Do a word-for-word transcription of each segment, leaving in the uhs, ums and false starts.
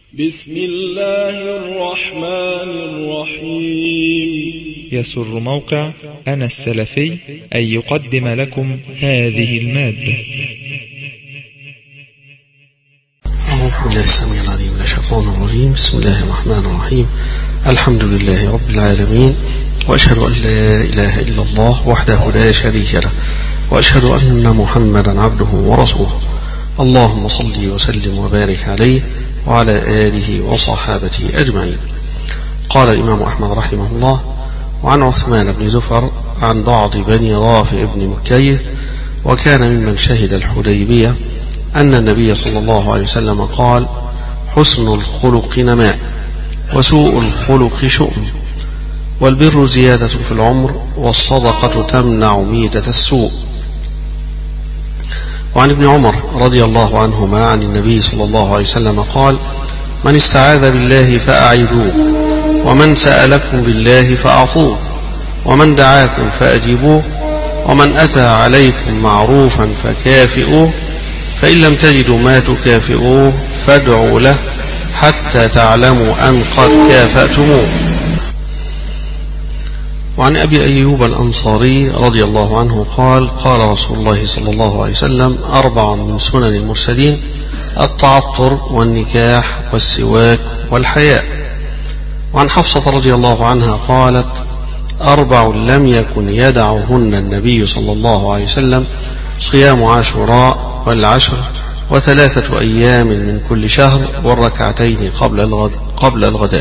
بسم الله الرحمن الرحيم. يسر موقع أنا السلفي أن يقدم لكم هذه المادة. أعوذ بالله السميع العليم من الشيطان الرجيم. بسم الله الرحمن الرحيم. الحمد لله رب العالمين، وأشهد أن لا إله إلا الله وحده لا شريك له، وأشهد أن محمدا عبده ورسوله. اللهم صل وسلم وبارك عليه وعلى آله وصحابته أجمعين. قال الإمام أحمد رحمه الله: وعن عثمان بن زفر عن بعض بني رافع بن مكيث، وكان ممن شهد الحديبية، أن النبي صلى الله عليه وسلم قال: حسن الخلق نماء، وسوء الخلق شؤم، والبر زيادة في العمر، والصدقة تمنع ميتة السوء. وعن ابن عمر رضي الله عنهما عن النبي صلى الله عليه وسلم قال: من استعاذ بالله فأعيذوه، ومن سألكم بالله فأعطوه، ومن دعاكم فأجيبوه، ومن أتى عليكم معروفا فكافئوه، فإن لم تجدوا ما تكافئوه فادعوا له حتى تعلموا أن قد كافأتموه. وعن أبي أيوب الأنصاري رضي الله عنه قال: قال رسول الله صلى الله عليه وسلم: أربع من سنن المرسلين: التعطر، والنكاح، والسواك، والحياء. وعن حفصة رضي الله عنها قالت: أربع لم يكن يدعهن النبي صلى الله عليه وسلم: صيام عاشوراء، والعشر، وثلاثة أيام من كل شهر، والركعتين قبل الغد قبل الغداء.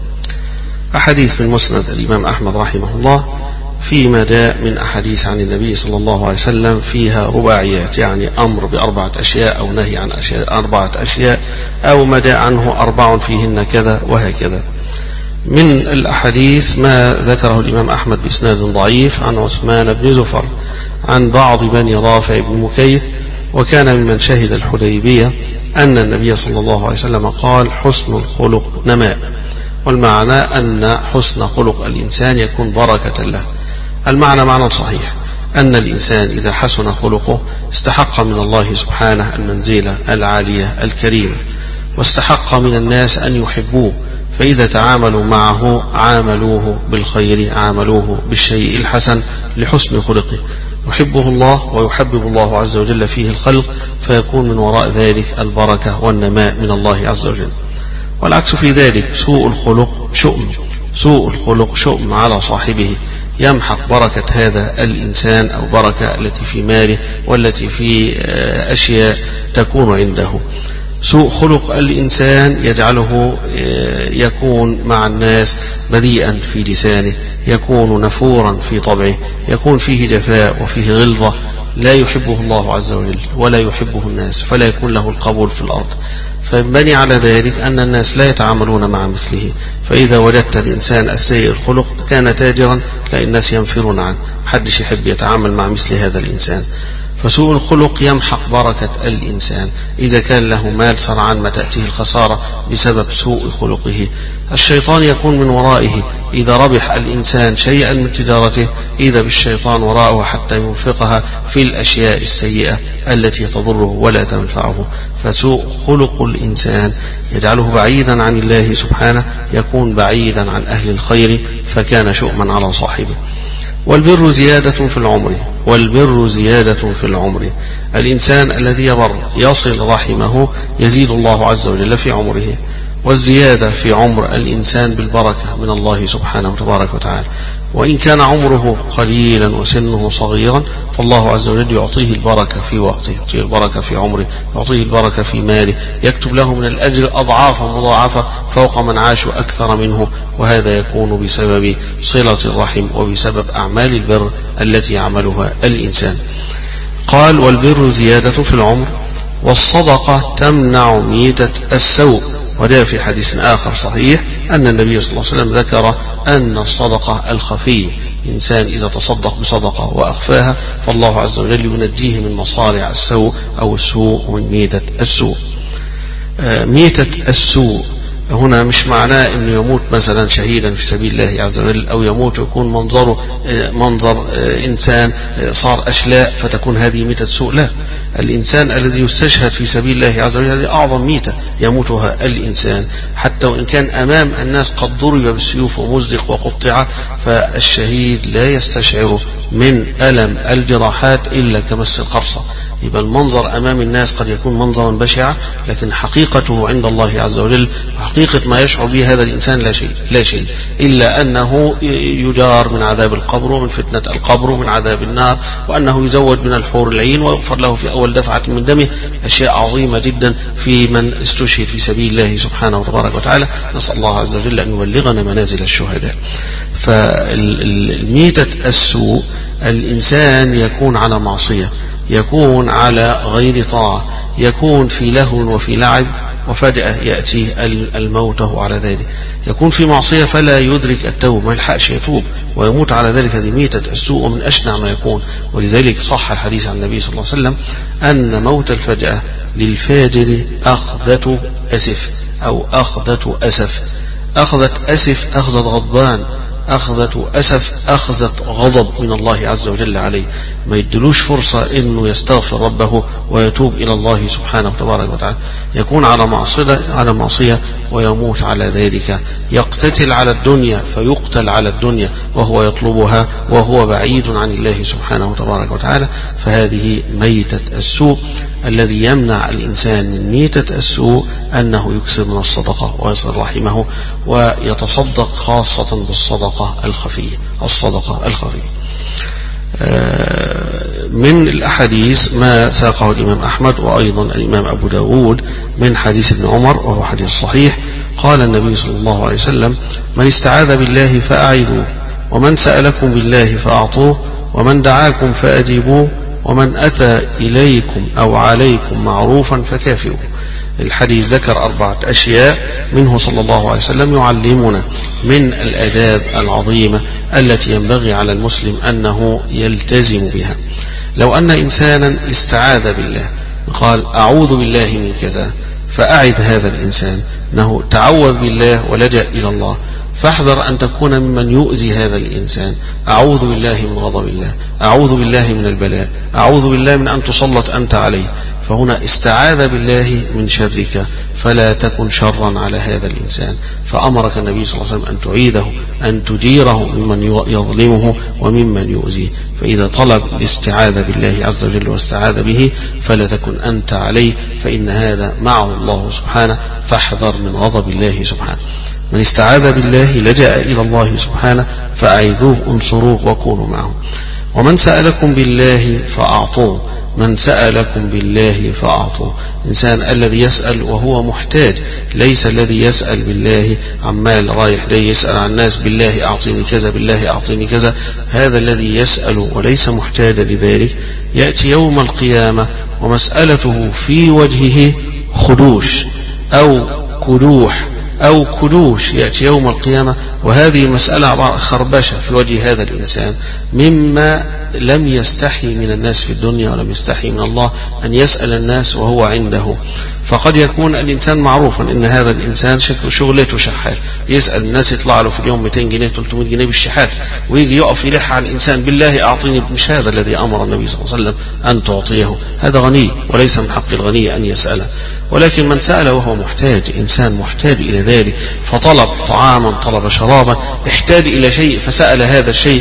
أحاديث من مسند الإمام أحمد رحمه الله في مدى من أحاديث عن النبي صلى الله عليه وسلم فيها رباعيات، يعني أمر بأربعة أشياء أو نهي عن أشياء أربعة أشياء، أو مدى عنه أربع فيهن كذا وهكذا. من الأحاديث ما ذكره الإمام أحمد بإسناد ضعيف عن عثمان بن زفر عن بعض بني رافع بن مكيث، وكان ممن شهد الحديبية، أن النبي صلى الله عليه وسلم قال: حسن الخلق نماء. والمعنى أن حسن خلق الإنسان يكون بركة له. المعنى معنى صحيح، أن الإنسان إذا حسن خلقه استحق من الله سبحانه المنزلة العالية الكريمة، واستحق من الناس أن يحبوه، فإذا تعاملوا معه عاملوه بالخير، عاملوه بالشيء الحسن لحسن خلقه. يحبه الله ويحبب الله عز وجل فيه الخلق، فيكون من وراء ذلك البركة والنماء من الله عز وجل. والعكس في ذلك سوء الخلق شؤم، سوء الخلق شؤم على صاحبه، يمحق بركة هذا الإنسان أو بركة التي في ماله والتي في أشياء تكون عنده. سوء خلق الإنسان يجعله يكون مع الناس بذيئا في لسانه، يكون نفورا في طبعه، يكون فيه جفاء وفيه غلظة، لا يحبه الله عز وجل ولا يحبه الناس، فلا يكون له القبول في الأرض. فينبني على ذلك أن الناس لا يتعاملون مع مثله. فإذا وجدت الإنسان السيء الخلق كان تاجرا، تلاقي الناس ينفرون عنه، محدش يحب يتعامل مع مثل هذا الإنسان. فسوء الخلق يمحق بركة الإنسان. إذا كان له مال سرعان ما تأتيه الخسارة بسبب سوء خلقه. الشيطان يكون من ورائه، إذا ربح الإنسان شيئا من تجارته إذا بالشيطان وراءه حتى ينفقها في الأشياء السيئة التي تضره ولا تنفعه. فسوء خلق الإنسان يجعله بعيدا عن الله سبحانه، يكون بعيدا عن أهل الخير، فكان شؤما على صاحبه. والبر زيادة في العمر، والبر زيادة في العمر. الإنسان الذي يبر يصل رحمه يزيد الله عز وجل في عمره، والزيادة في عمر الإنسان بالبركة من الله سبحانه وتبارك وتعالى. وإن كان عمره قليلا وسنه صغيرا، فالله عز وجل يعطيه البركة في وقته، يعطيه البركة في عمره، يعطيه البركة في ماله، يكتب له من الأجر أضعافا مضاعفة فوق من عاشوا أكثر منه. وهذا يكون بسبب صلة الرحم وبسبب أعمال البر التي يعملها الإنسان. قال: والبر زيادة في العمر، والصدقة تمنع ميتة السوء. وجاء في حديث آخر صحيح أن النبي صلى الله عليه وسلم ذكر أن الصدقة الخفية، إنسان إذا تصدق بصدقة وأخفاها فالله عز وجل ينجيه من مصارع السوء أو السوء ومن ميتة السوء. ميتة السوء هنا مش معناه أنه يموت مثلا شهيدا في سبيل الله عز وجل، أو يموت ويكون منظره منظر إنسان صار أشلاء فتكون هذه ميتة سوء. لا، الإنسان الذي يستشهد في سبيل الله عز وجل هذه أعظم ميتة يموتها الإنسان، حتى وإن كان أمام الناس قد ضرب بالسيوف ومزق وقطع، فالشهيد لا يستشعر من ألم الجراحات إلا كمس القرصة. يبقى المنظر أمام الناس قد يكون منظرا بشعا، لكن حقيقته عند الله عز وجل حقيقة ما يشعر به هذا الإنسان لا شيء لا شيء إلا أنه يجار من عذاب القبر ومن فتنة القبر ومن عذاب النار، وأنه يزود من الحور العين ويغفر له في أول دفعة من دمه. أشياء عظيمة جدا في من استشهد في سبيل الله سبحانه وتبارك وتعالى. نسأل الله عز وجل أن يبلغنا منازل الشهداء. فالميتة السوء الإنسان يكون على معصية، يكون على غير طاعة، يكون في لهو وفي لعب، وفجأة يأتي الموت على ذلك. يكون في معصية فلا يدرك التوبة، ما يلحقش يتوب ويموت على ذلك. هذه ميتة السوء ومن أشنع ما يكون. ولذلك صح الحديث عن النبي صلى الله عليه وسلم أن موت الفجأة للفاجر أخذة أسف أو أخذة أسف. أخذة أسف أخذة غضبان، أخذة أسف أخذة غضب من الله عز وجل عليه، ما يدلوش فرصة إنه يستغفر ربه ويتوب إلى الله سبحانه وتبارك وتعالى. يكون على معصية على معصية ويموت على ذلك. يقتتل على الدنيا فيقتل على الدنيا وهو يطلبها وهو بعيد عن الله سبحانه وتبارك وتعالى. فهذه ميتة السوء. الذي يمنع الإنسان من ميتة السوء أنه يكسر من الصدقة ويصل رحمه ويتصدق، خاصة بالصدقة الخفية الصدقة الخفية. من الأحاديث ما ساقه الإمام أحمد وأيضا الإمام أبو داود من حديث ابن عمر، وهو حديث صحيح. قال النبي صلى الله عليه وسلم: من استعاذ بالله فأعيذوه، ومن سألكم بالله فأعطوه، ومن دعاكم فأجيبوه، ومن أتى إليكم أو عليكم معروفا فكافئوه. الحديث ذكر أربعة أشياء منه صلى الله عليه وسلم يعلمنا من الآداب العظيمة التي ينبغي على المسلم أنه يلتزم بها. لو أن إنسانا استعاذ بالله قال: أعوذ بالله من كذا، فأعد هذا الإنسان أنه تعوذ بالله ولجأ إلى الله، فاحذر أن تكون ممن يؤذي هذا الإنسان. أعوذ بالله من غضب الله، أعوذ بالله من البلاء، أعوذ بالله من أن تسلط أنت عليه. فهنا استعاذ بالله من شرك، فلا تكن شرا على هذا الإنسان. فأمرك النبي صلى الله عليه وسلم أن تعيده، أن تجيره ممن يظلمه وممن يؤذيه. فإذا طلب الاستعاذة بالله عز وجل واستعاذ به فلا تكن أنت عليه، فإن هذا معه الله سبحانه، فاحذر من غضب الله سبحانه. من استعاذ بالله لجأ إلى الله سبحانه فأعيذوه، انصروه وكونوا معه. ومن سألكم بالله فأعطوه، من سألكم بالله فأعطوه. إنسان الذي يسأل وهو محتاج، ليس الذي يسأل بالله عمال رايح جاي يسأل عن الناس: بالله أعطيني كذا، بالله أعطيني كذا. هذا الذي يسأل وليس محتاجا لذلك يأتي يوم القيامة ومسألته في وجهه خدوش أو كدوح أو كدوش، يأتي يوم القيامة وهذه مسألة خربشة في وجه هذا الإنسان، مما لم يستحي من الناس في الدنيا ولم يستحي من الله أن يسأل الناس وهو عنده. فقد يكون الإنسان معروفا إن هذا الإنسان شغلته شحات، يسأل الناس يطلع له في اليوم مئتين جنيه ثلاثمائة جنيه بالشحات، ويجي يقف يلح على الإنسان: بالله أعطيني. مش هذا الذي أمر النبي صلى الله عليه وسلم أن تعطيه، هذا غني وليس من حق الغني أن يسأله. ولكن من سأل وهو محتاج، إنسان محتاج إلى ذلك، فطلب طعاما، طلب شرابا، احتاج إلى شيء فسأل هذا الشيء،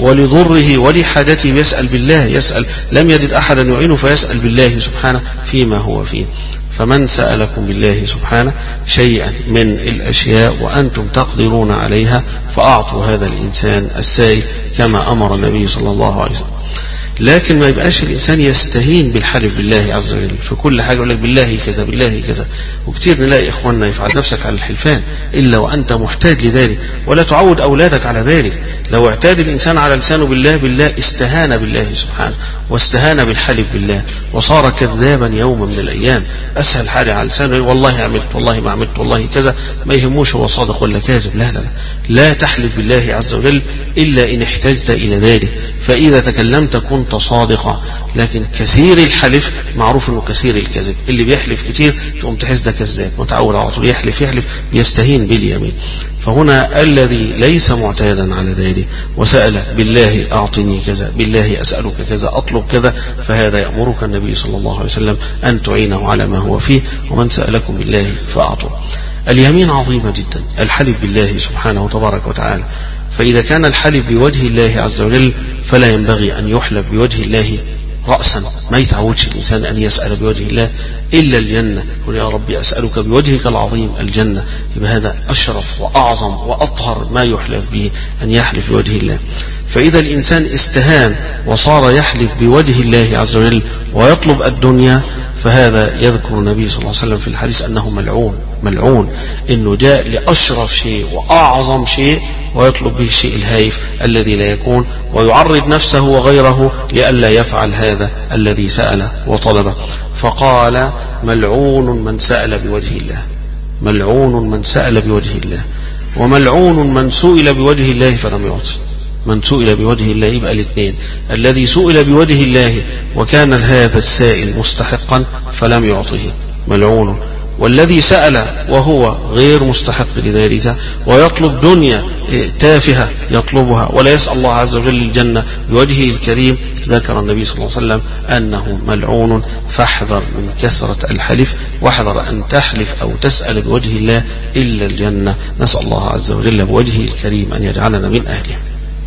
ولضره ولحاجته يسأل بالله، يسأل لم يجد أحدا يعينه فيسأل بالله سبحانه فيما هو فيه. فمن سألكم بالله سبحانه شيئا من الأشياء وأنتم تقدرون عليها فأعطوا هذا الإنسان السائل كما أمر النبي صلى الله عليه وسلم. لكن ما يبقاش الإنسان يستهين بالحلف بالله عز وجل في كل حاجة، يقول لك بالله كذا بالله كذا. وكتير نلاقي إخواننا يفعل نفسك على الحلفان إلا وأنت محتاج لذلك، ولا تعود أولادك على ذلك. لو اعتاد الإنسان على لسانه بالله بالله استهان بالله سبحانه واستهان بالحلف بالله وصار كذابا يوما من الأيام. أسهل حاجة على لسانه: والله عملت، والله ما عملت، والله كذا، ما يهموش هو صادق ولا كاذب. لا لا لا, لا تحلف بالله عز وجل إلا إن احتجت إلى ذلك. فإذا تكلمت كن كنت صادقا. لكن كثير الحلف معروف انه كثير الكذب، اللي بيحلف كتير تقوم تحس ده كذاب، متعود على طول يحلف يحلف بيستهين باليمين. فهنا الذي ليس معتادا على ذلك وسأل بالله أعطني كذا، بالله أسألك كذا، أطلب كذا، فهذا يأمرك النبي صلى الله عليه وسلم أن تعينه على ما هو فيه. ومن سألكم بالله فأعطوا. اليمين عظيمة جدا، الحلف بالله سبحانه تبارك وتعالى. فإذا كان الحلف بوجه الله عز وجل فلا ينبغي أن يحلف بوجه الله رأسا، ما يتعودش الإنسان أن يسأل بوجه الله إلا الجنة. قل يا ربي أسألك بوجهك العظيم الجنة. يبقى هذا أشرف وأعظم وأطهر ما يحلف به، أن يحلف بوجه الله. فإذا الإنسان استهان وصار يحلف بوجه الله عز وجل ويطلب الدنيا، فهذا يذكر النبي صلى الله عليه وسلم في الحديث أنه ملعون ملعون، إنه جاء لأشرف شيء وأعظم شيء ويطلب به الشيء الهايف الذي لا يكون، ويعرض نفسه وغيره لئلا يفعل هذا الذي سأل وطلبه. فقال ملعون من سأل بوجه الله، ملعون من سأل بوجه الله، وملعون من سئل بوجه الله فلم يعطي. من سئل بوجه الله يبقى الاثنين، الذي سئل بوجه الله وكان هذا السائل مستحقا فلم يعطه ملعون، والذي سأل وهو غير مستحق لذلك ويطلب دنيا تافهة يطلبها ولا يسأل الله عز وجل الجنة بوجهه الكريم، ذكر النبي صلى الله عليه وسلم أنه ملعون. فاحذر من كثرة الحلف، واحذر أن تحلف أو تسأل بوجه الله إلا الجنة. نسأل الله عز وجل بوجهه الكريم أن يجعلنا من أهله.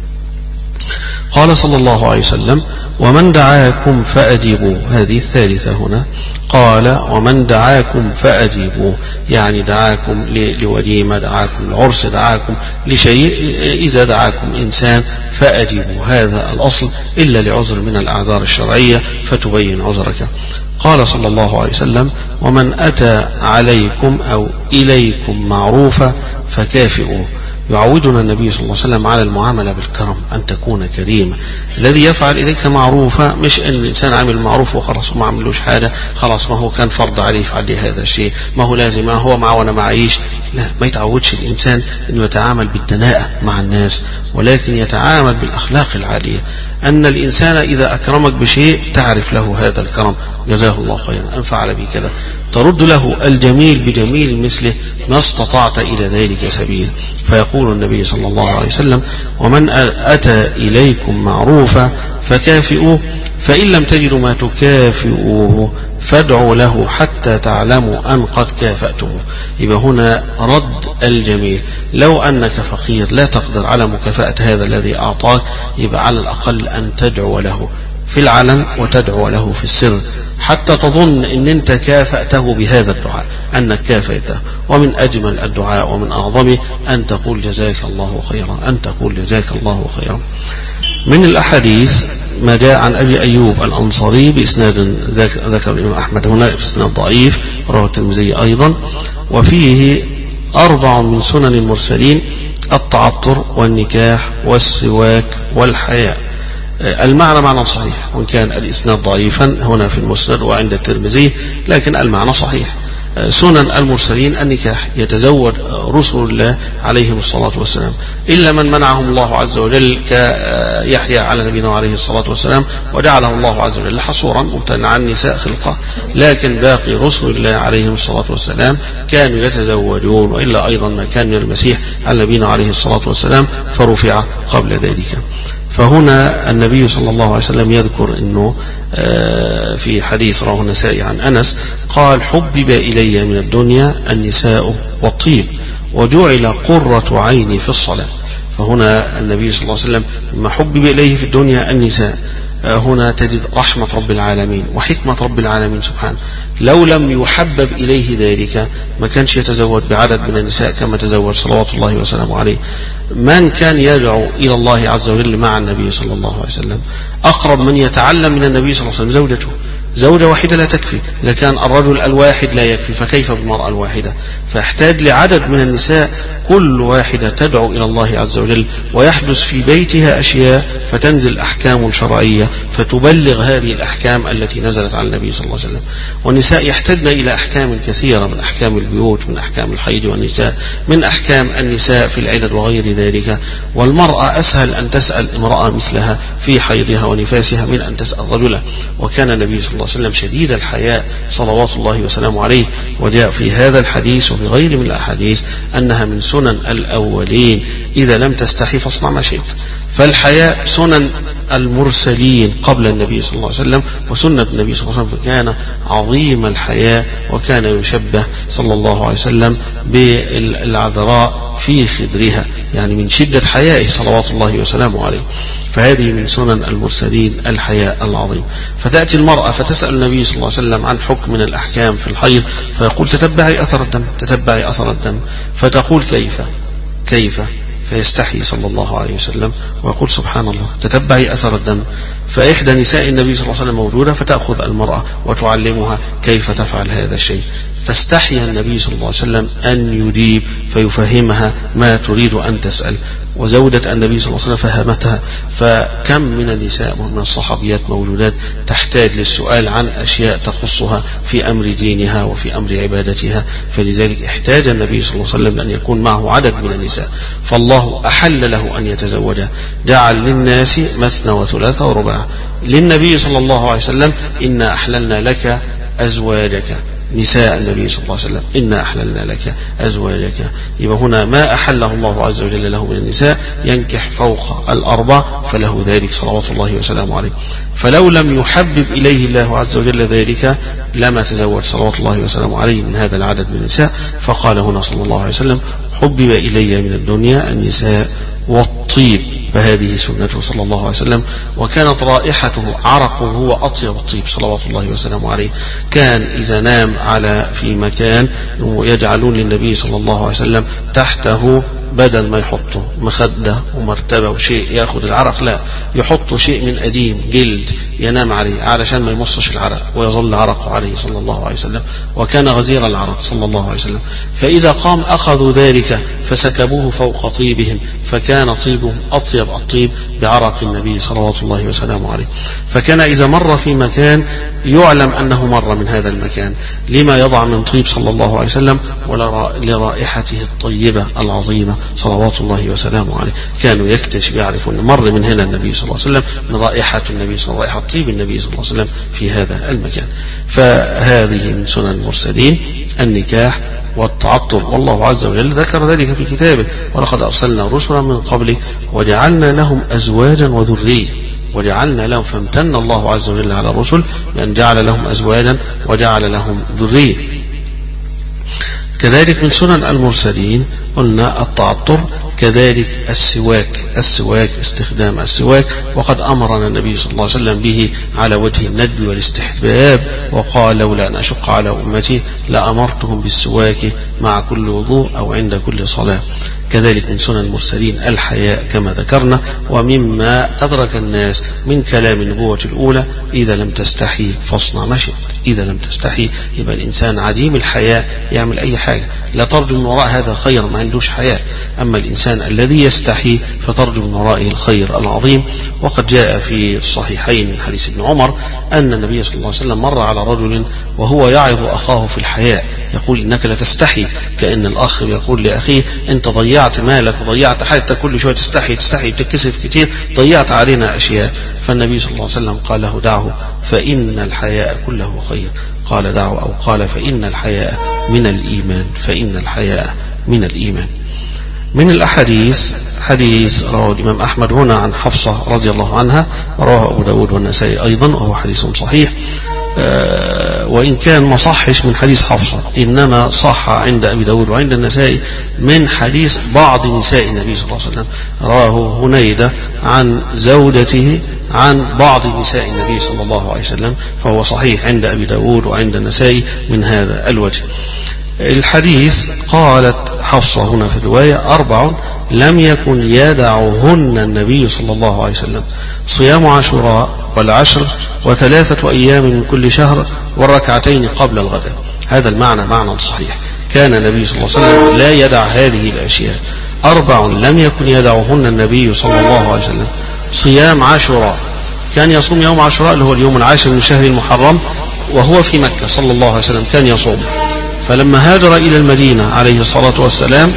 قال صلى الله عليه وسلم ومن دعاكم فأجيبوا. هذه الثالثة هنا، قال ومن دعاكم فأجيبوا، يعني دعاكم لوليمة، دعاكم لعرس، دعاكم لشيء. إذا دعاكم إنسان فأجيبوا، هذا الأصل، إلا لعذر من الأعذار الشرعية فتبين عذرك. قال صلى الله عليه وسلم ومن أتى عليكم أو إليكم معروفا فكافئوه. يعودنا النبي صلى الله عليه وسلم على المعاملة بالكرم، أن تكون كريما. الذي يفعل إليك معروفا، مش أن الإنسان عامل معروف وخلاص وما عملوش حاجة، خلاص ما هو كان فرض عليه يفعل لي هذا الشيء، ما هو لازم، ما هو معه وأنا معيش. لا، ما يتعودش الإنسان أنه يتعامل بالدناءة مع الناس، ولكن يتعامل بالأخلاق العالية. أن الإنسان إذا أكرمك بشيء تعرف له هذا الكرم، جزاه الله خيرا أن فعل بي كذا، ترد له الجميل بجميل مثله ما استطعت إلى ذلك سبيل. فيقول النبي صلى الله عليه وسلم ومن أتى إليكم معروفا فكافئوه، فإن لم تجدوا ما تكافئوه فادعوا له حتى تعلموا أن قد كافأتموه. يبقى هنا رد الجميل. لو أنك فقير لا تقدر على مكافأة هذا الذي أعطاك، يبقى على الأقل أن تدعو له في العلن وتدعو له في السر، حتى تظن أن أنت كافأته بهذا الدعاء، أنك كافأته. ومن أجمل الدعاء ومن أعظمه أن تقول جزاك الله خيرا، أن تقول جزاك الله خيرا. من الأحاديث ما جاء عن أبي أيوب الأنصاري بإسناد ذكر الإمام أحمد هنا بإسناد ضعيف، رواه الترمذي أيضا، وفيه أربع من سنن المرسلين: التعطر والنكاح والسواك والحياء. المعنى معنى صحيح، وإن كان الإسناد ضعيفا هنا في المسند وعند الترمذي، لكن المعنى صحيح. سنن المرسلين النكاح، يتزوج رسل الله عليهم الصلاة والسلام، إلا من منعهم الله عز وجل كيحيى على نبينا عليه الصلاة والسلام، وجعله الله عز وجل حصورا ممتنعا عن نساء خلقه. لكن باقي رسل الله عليهم الصلاة والسلام كانوا يتزوجون، وإلا أيضا ما كان من المسيح على نبينا عليه الصلاة والسلام فرفع قبل ذلك. فهنا النبي صلى الله عليه وسلم يذكر أنه في حديث رواه النسائي عن أنس قال: حبب إلي من الدنيا النساء والطيب وجعل قرة عيني في الصلاة. فهنا النبي صلى الله عليه وسلم ما حبب إليه في الدنيا النساء، هنا تجد رحمة رب العالمين وحكمة رب العالمين سبحانه. لو لم يحبب إليه ذلك ما كانش يتزوج بعدد من النساء كما تزوج صلوات الله وسلامه عليه. من كان يدعو إلى الله عز وجل مع النبي صلى الله عليه وسلم؟ أقرب من يتعلم من النبي صلى الله عليه وسلم زوجته، زوجة واحدة لا تكفي. إذا كان الرجل الواحد لا يكفي فكيف بالمرأة الواحدة؟ فاحتاج لعدد من النساء كل واحدة تدعو إلى الله عز وجل، ويحدث في بيتها أشياء فتنزل أحكام شرعية فتبلغ هذه الأحكام التي نزلت على النبي صلى الله عليه وسلم. والنساء يحتاجن إلى أحكام كثيرة، من أحكام البيوت، من أحكام الحيض والنساء، من أحكام النساء في العدد وغير ذلك. والمرأة أسهل أن تسأل امرأة مثلها في حيضها ونفاسها من أن تسأل رجلا. وكان النبي صلى الله عليه وسلم شديد الحياء صلوات الله وسلامه عليه، وجاء في هذا الحديث وفي غير من الأحاديث أنها من سنن الأولين: إذا لم تستحي فاصنع ما شئت. فالحياء سنن المرسلين قبل النبي صلى الله عليه وسلم، وسنة النبي صلى الله عليه وسلم كان عظيم الحياء، وكان يشبه صلى الله عليه وسلم بالعذراء في خدرها، يعني من شدة حيائه صلوات الله وسلامه عليه. فهذه من سنن المرسلين الحياء العظيم. فتأتي المرأة فتسأل النبي صلى الله عليه وسلم عن حكم من الأحكام في الحيض، فيقول: تتبعي أثر الدم، تتبعي أثر الدم. فتقول: كيف كيف فيستحي صلى الله عليه وسلم ويقول: سبحان الله، تتبعي أثر الدم. فإحدى نساء النبي صلى الله عليه وسلم موجودة، فتأخذ المرأة وتعلمها كيف تفعل هذا الشيء. فاستحي النبي صلى الله عليه وسلم أن يجيب فيفهمها ما تريد أن تسأل، وزوجة النبي صلى الله عليه وسلم فهمتها. فكم من النساء ومن الصحابيات موجودات تحتاج للسؤال عن أشياء تخصها في أمر دينها وفي أمر عبادتها. فلذلك احتاج النبي صلى الله عليه وسلم أن يكون معه عدد من النساء، فالله أحل له أن يتزوج، جعل للناس مثنى وثلاثة ورباع. للنبي صلى الله عليه وسلم: إنا أحللنا لك أزواجك، نساء النبي صلى الله عليه وسلم: إنا أحللنا لك أزواجك. يبقى هنا ما أحله الله عز وجل له من النساء ينكح فوق الأربع، فله ذلك صلوات الله وسلامه عليه. فلو لم يحبب إليه الله عز وجل ذلك لما تزوج صلوات الله وسلامه عليه من هذا العدد من النساء. فقال هنا صلى الله عليه وسلم: حبب إلي من الدنيا النساء والطيب. فهذه سنته صلى الله عليه وسلم. وكانت رائحته عرقه هو أطيب الطيب صلوات الله وسلامه عليه. كان إذا نام على في مكان يجعلون للنبي صلى الله عليه وسلم تحته، بدل ما يحطوا مخدة ومرتبة وشيء يأخذ العرق، لا، يحطوا شيء من أديم جلد ينام عليه علشان ما يمصش العرق ويظل عرقه عليه صلى الله عليه وسلم. وكان غزير العرق صلى الله عليه وسلم. فإذا قام أخذوا ذلك فسكبوه فوق طيبهم، فكان طيبهم أطيب الطيب بعرق النبي صلوات الله وسلامه عليه. فكان إذا مر في مكان يعلم أنه مر من هذا المكان لما يضع من طيب صلى الله عليه وسلم ولرائحته الطيبة العظيمة صلوات الله وسلامه عليه. كانوا يكتشف يعرفون مر من هنا النبي صلى الله عليه وسلم، من رائحة النبي صلى الله عليه وسلم، رائحة طيب النبي صلى الله عليه وسلم في هذا المكان. فهذه من سنن المرسلين النكاح والتعطر. والله عز وجل ذكر ذلك في كتابه: ولقد أرسلنا رسلا من قبل وجعلنا لهم أزواجا وذرية. وجعلنا لهم، فامتن الله عز وجل على الرسل بأن جعل لهم أزواجا وجعل لهم ذرية. كذلك من سنن المرسلين قلنا التعطر، كذلك السواك، السواك استخدام السواك. وقد أمرنا النبي صلى الله عليه وسلم به على وجه الندب والاستحباب، وقال: لولا أن أشق على أمتي لأمرتهم بالسواك مع كل وضوء أو عند كل صلاة. كذلك من سنن المرسلين الحياء كما ذكرنا. ومما أدرك الناس من كلام النبوة الأولى: إذا لم تستحي فاصنع ما شئت. إذا لم تستحي يبقى الإنسان عديم الحياء يعمل أي حاجة، لا ترجو من وراء هذا خير، ما عندوش حياء. أما الإنسان الذي يستحي فترجو من ورائه الخير العظيم. وقد جاء في الصحيحين من حديث ابن عمر أن النبي صلى الله عليه وسلم مر على رجل وهو يعظ أخاه في الحياء، يقول: إنك لا تستحي. كأن الأخ يقول لأخيه: أنت ضيعت مالك وضيعت حياتك، كل شوية تستحي تستحي بتكسف كتير، ضيعت علينا أشياء. فالنبي صلى الله عليه وسلم قال له: دعه فإن الحياء كله خير. قال: دعه، أو قال: فإن الحياء من الإيمان، فإن الحياء من الإيمان. من الأحاديث حديث رواه الإمام أحمد هنا عن حفصة رضي الله عنها، رواه أبو داود والنسائي أيضا، وهو حديث صحيح. أه وإن كان ما صحش من حديث حفصة، إنما صح عند أبي داود وعند النسائي من حديث بعض نساء النبي صلى الله عليه وسلم. رواه هنيدة عن زوجته عن بعض نساء النبي صلى الله عليه وسلم، فهو صحيح عند أبي داود وعند النسائي من هذا الوجه. الحديث قالت حفصة هنا في الرواية: أربع لم يكن يدعهن النبي صلى الله عليه وسلم: صيام عاشوراء والعشر وثلاثة أيام من كل شهر والركعتين قبل الغداء. هذا المعنى معنى صحيح. كان النبي صلى الله عليه وسلم لا يدع هذه الأشياء. أربع لم يكن يدعهن النبي صلى الله عليه وسلم: صيام عاشوراء، كان يصوم يوم عاشوراء اللي هو اليوم العاشر من شهر المحرم وهو في مكة صلى الله عليه وسلم كان يصوم، فلما هاجر إلى المدينة عليه الصلاة والسلام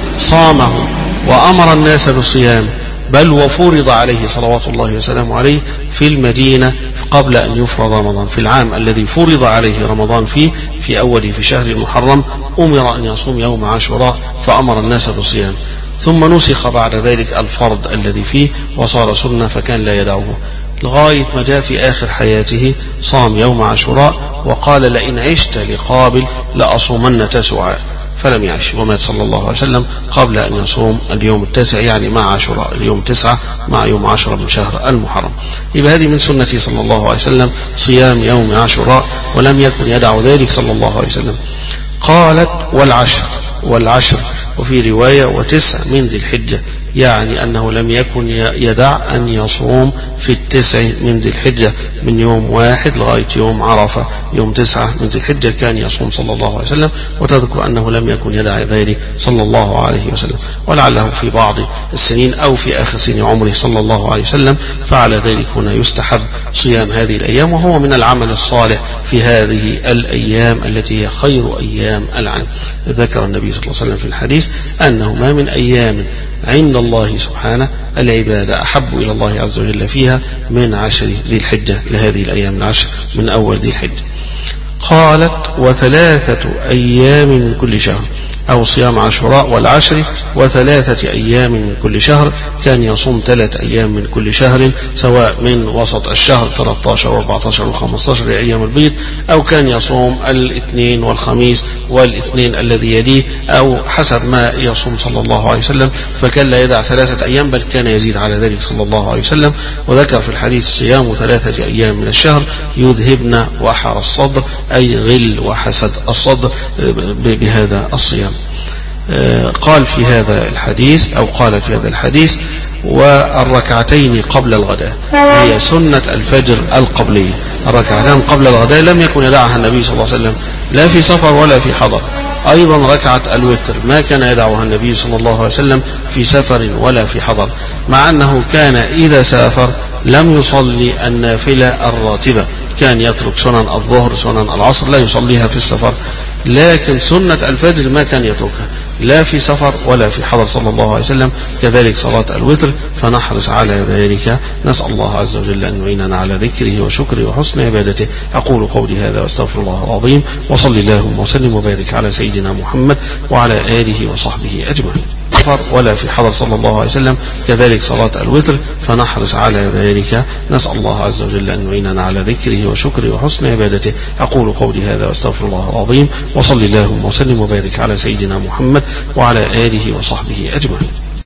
صامه وأمر الناس بالصيام، بل وفرض عليه صلوات الله وسلامه عليه في المدينة قبل أن يفرض رمضان. في العام الذي فرض عليه رمضان فيه في أول في شهر المحرم أمر أن يصوم يوم عاشوراء فأمر الناس بالصيام، ثم نسخ بعد ذلك الفرض الذي فيه وصار سنة فكان لا يدعه لغاية ما جاء في آخر حياته صام يوم عاشوراء وقال: لئن عشت لقابل لأصومن تسعاء، فلم يعش ومات صلى الله عليه وسلم قبل أن يصوم اليوم التاسع، يعني مع عاشوراء اليوم تسعة مع يوم عشرة من شهر المحرم. يبقى هذه من سنته صلى الله عليه وسلم صيام يوم عاشوراء، ولم يكن يدع ذلك صلى الله عليه وسلم. قالت: والعشر والعشر وفي رواية وتسع من ذي الحجة، يعني أنه لم يكن يدع أن يصوم في التسع من ذي الحجة من يوم واحد لغاية يوم عرفة يوم تسعة من ذي الحجة كان يصوم صلى الله عليه وسلم، وتذكر أنه لم يكن يدع ذلك صلى الله عليه وسلم، ولعله في بعض السنين أو في آخر سن عمره صلى الله عليه وسلم فعلى ذلك. هنا يستحب صيام هذه الأيام، وهو من العمل الصالح في هذه الأيام التي هي خير أيام العام. ذكر النبي صلى الله عليه وسلم في الحديث أنه ما من أيام عند الله سبحانه العبادة أحب إلى الله عز وجل فيها من عشر ذي الحجة، لهذه الأيام العشر من أول ذي الحجة. قالت: وثلاثة أيام من كل شهر، أو صيام عاشوراء والعشر وثلاثة أيام من كل شهر، كان يصوم ثلاث أيام من كل شهر سواء من وسط الشهر ثلاثة عشر وأربعة عشر وخمسة عشر أيام البيض، أو كان يصوم الاثنين والخميس والاثنين الذي يليه، أو حسب ما يصوم صلى الله عليه وسلم، فكان لا يدع ثلاثة أيام بل كان يزيد على ذلك صلى الله عليه وسلم. وذكر في الحديث: صيام ثلاثة أيام من الشهر يذهبن وحر الصدر، أي غل وحسد الصدر بهذا الصيام. قال في هذا الحديث أو قالت في هذا الحديث: والركعتين قبل الغداء، هي سنة الفجر القبلية. الركعتين قبل الغداء لم يكن يدعها النبي صلى الله عليه وسلم لا في سفر ولا في حضر. أيضا ركعة الوتر ما كان يدعها النبي صلى الله عليه وسلم في سفر ولا في حضر، مع أنه كان إذا سافر لم يصلي النافلة الراتبة، كان يترك سنن الظهر سنن العصر لا يصليها في السفر، لكن سنة الفجر ما كان يتركها لا في سفر ولا في حضر صلى الله عليه وسلم، كذلك صلاة الوتر، فنحرص على ذلك. نسأل الله عز وجل أن يعيننا على ذكره وشكره وحسن عبادته. أقول قولي هذا واستغفر الله العظيم، وصلي اللهم وسلم وبارك على سيدنا محمد وعلى آله وصحبه أجمعين. ولا في حضر صلى الله عليه وسلم، كذلك صلاة الوتر، فنحرص على ذلك. نسأل الله عز وجل أن يعيننا على ذكره وشكره وحسن عبادته. أقول قولي هذا واستغفر الله العظيم، وصلي اللهم وسلم وبارك على سيدنا محمد وعلى آله وصحبه أجمعين.